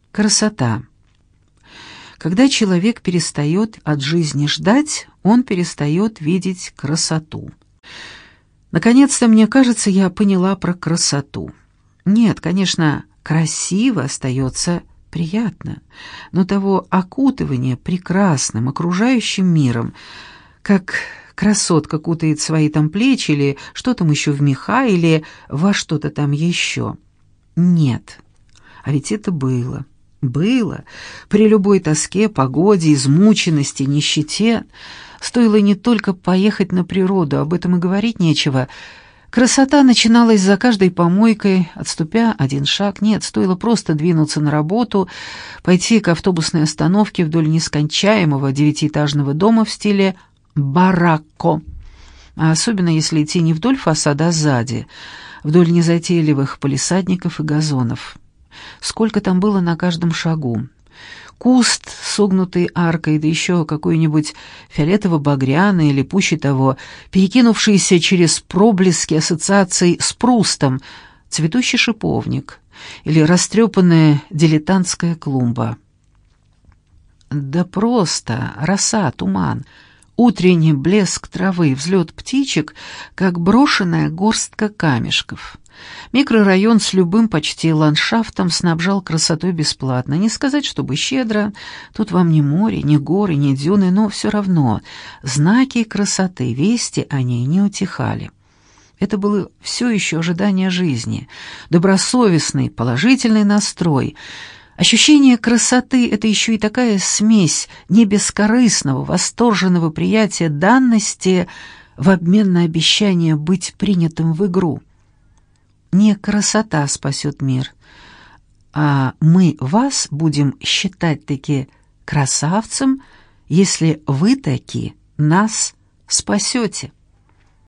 Красота. Когда человек перестает от жизни ждать, он перестает видеть красоту. Наконец-то, мне кажется, я поняла про красоту. Нет, конечно, красиво остается приятно, но того окутывания прекрасным окружающим миром, как красотка кутает свои там плечи или что там еще в меха или во что-то там еще. Нет, а ведь это было. Было. При любой тоске, погоде, измученности, нищете стоило не только поехать на природу, об этом и говорить нечего. Красота начиналась за каждой помойкой, отступя один шаг. Нет, стоило просто двинуться на работу, пойти к автобусной остановке вдоль нескончаемого девятиэтажного дома в стиле барокко. А особенно если идти не вдоль фасада, а сзади, вдоль незатейливых палисадников и газонов. Сколько там было на каждом шагу. Куст, согнутый аркой, да еще какой-нибудь фиолетово-багряный или, пуще того, перекинувшийся через проблески ассоциаций с Прустом, цветущий шиповник или растрепанная дилетантская клумба. Да просто роса, туман, утренний блеск травы, взлет птичек, как брошенная горстка камешков. Микрорайон с любым почти ландшафтом снабжал красотой бесплатно. Не сказать, чтобы щедро. Тут вам ни море, ни горы, ни дюны, но все равно знаки красоты, вести о ней не утихали. Это было все еще ожидание жизни, добросовестный, положительный настрой. Ощущение красоты — это еще и такая смесь не бескорыстного, восторженного приятия данности в обмен на обещание быть принятым в игру. Не красота спасет мир, а мы вас будем считать таки красавцем, если вы таки нас спасете.